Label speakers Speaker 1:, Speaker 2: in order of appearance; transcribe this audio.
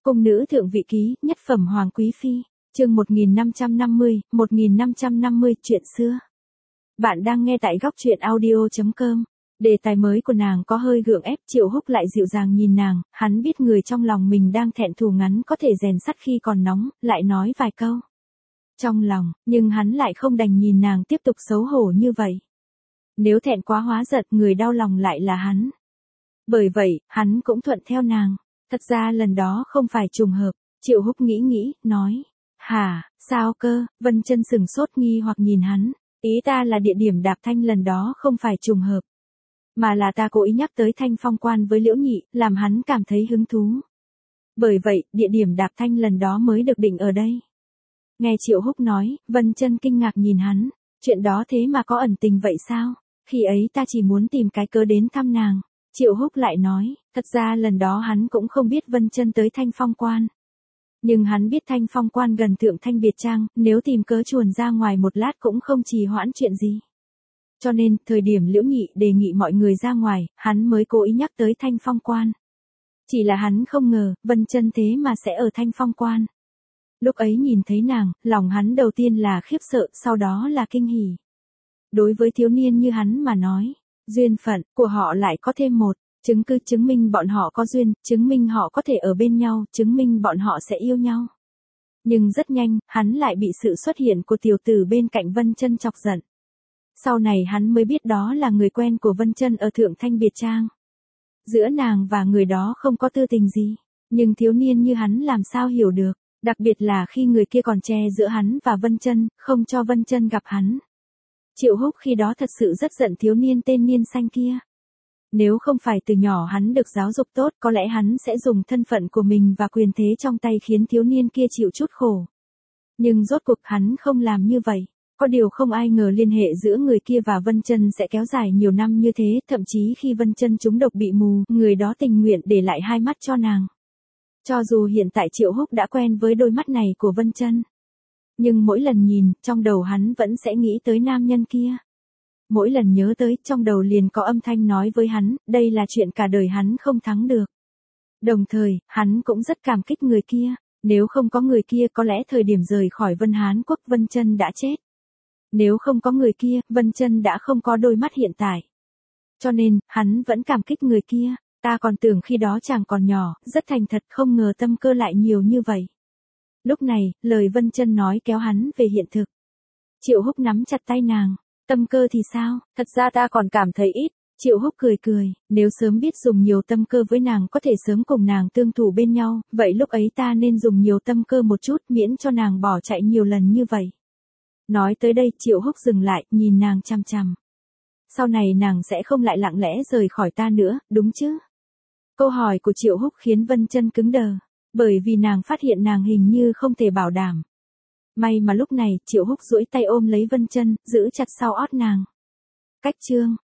Speaker 1: Cung nữ thượng vị ký, nhất phẩm hoàng quý phi, chương 1550, chuyện xưa. Bạn đang nghe tại góc truyện audio.com. Đề tài mới của nàng có hơi gượng ép, Triệu Húc lại dịu dàng nhìn nàng, hắn biết người trong lòng mình đang thẹn thù ngắn có thể rèn sắt khi còn nóng, lại nói vài câu trong lòng, nhưng hắn lại không đành nhìn nàng tiếp tục xấu hổ như vậy. Nếu thẹn quá hóa giận, người đau lòng lại là hắn. Bởi vậy, hắn cũng thuận theo nàng. Thật ra lần đó không phải trùng hợp, Triệu Húc nghĩ, nói. Hả, sao cơ? Vân Chân sừng sốt nghi hoặc nhìn hắn. Ý ta là địa điểm đạp thanh lần đó không phải trùng hợp, mà là ta cố ý nhắc tới Thanh Phong Quan với Liễu Nhị, làm hắn cảm thấy hứng thú. Bởi vậy, địa điểm đạp thanh lần đó mới được định ở đây. Nghe Triệu Húc nói, Vân Chân kinh ngạc nhìn hắn. Chuyện đó thế mà có ẩn tình vậy sao? Khi ấy ta chỉ muốn tìm cái cớ đến thăm nàng. Triệu Húc lại nói, thật ra lần đó hắn cũng không biết Vân Chân tới Thanh Phong Quan. Nhưng hắn biết Thanh Phong Quan gần Thượng Thanh Biệt Trang, nếu tìm cớ chuồn ra ngoài một lát cũng không trì hoãn chuyện gì. Cho nên, thời điểm Liễu Nhị đề nghị mọi người ra ngoài, hắn mới cố ý nhắc tới Thanh Phong Quan. Chỉ là hắn không ngờ, Vân Chân thế mà sẽ ở Thanh Phong Quan. Lúc ấy nhìn thấy nàng, lòng hắn đầu tiên là khiếp sợ, sau đó là kinh hỉ. Đối với thiếu niên như hắn mà nói, duyên phận của họ lại có thêm một chứng cứ chứng minh bọn họ có duyên, chứng minh họ có thể ở bên nhau, chứng minh bọn họ sẽ yêu nhau. Nhưng rất nhanh, hắn lại bị sự xuất hiện của tiểu tử bên cạnh Vân Chân chọc giận. Sau này hắn mới biết đó là người quen của Vân Chân ở Thượng Thanh Biệt Trang. Giữa nàng và người đó không có tư tình gì, nhưng thiếu niên như hắn làm sao hiểu được, đặc biệt là khi người kia còn che giữa hắn và Vân Chân, không cho Vân Chân gặp hắn. Triệu Húc khi đó thật sự rất giận thiếu niên tên Niên Xanh kia. Nếu không phải từ nhỏ hắn được giáo dục tốt, có lẽ hắn sẽ dùng thân phận của mình và quyền thế trong tay khiến thiếu niên kia chịu chút khổ. Nhưng rốt cuộc hắn không làm như vậy. Có điều không ai ngờ liên hệ giữa người kia và Vân Chân sẽ kéo dài nhiều năm như thế, thậm chí khi Vân Chân trúng độc bị mù, người đó tình nguyện để lại hai mắt cho nàng. Cho dù hiện tại Triệu Húc đã quen với đôi mắt này của Vân Chân, nhưng mỗi lần nhìn, trong đầu hắn vẫn sẽ nghĩ tới nam nhân kia. Mỗi lần nhớ tới, trong đầu liền có âm thanh nói với hắn, đây là chuyện cả đời hắn không thắng được. Đồng thời, hắn cũng rất cảm kích người kia. Nếu không có người kia có lẽ thời điểm rời khỏi Vân Hán Quốc Vân Chân đã chết. Nếu không có người kia, Vân Chân đã không có đôi mắt hiện tại. Cho nên, hắn vẫn cảm kích người kia. Ta còn tưởng khi đó chàng còn nhỏ, rất thành thật, không ngờ tâm cơ lại nhiều như vậy. Lúc này, lời Vân Chân nói kéo hắn về hiện thực. Triệu Húc nắm chặt tay nàng. Tâm cơ thì sao, thật ra ta còn cảm thấy ít. Triệu Húc cười, nếu sớm biết dùng nhiều tâm cơ với nàng có thể sớm cùng nàng tương thủ bên nhau, vậy lúc ấy ta nên dùng nhiều tâm cơ một chút miễn cho nàng bỏ chạy nhiều lần như vậy. Nói tới đây Triệu Húc dừng lại, nhìn nàng chằm chằm. Sau này nàng sẽ không lại lặng lẽ rời khỏi ta nữa, đúng chứ? Câu hỏi của Triệu Húc khiến Vân Chân cứng đờ, bởi vì nàng phát hiện nàng hình như không thể bảo đảm. May mà lúc này, Triệu Húc duỗi tay ôm lấy Vân Chân, giữ chặt sau ót nàng. Cách chương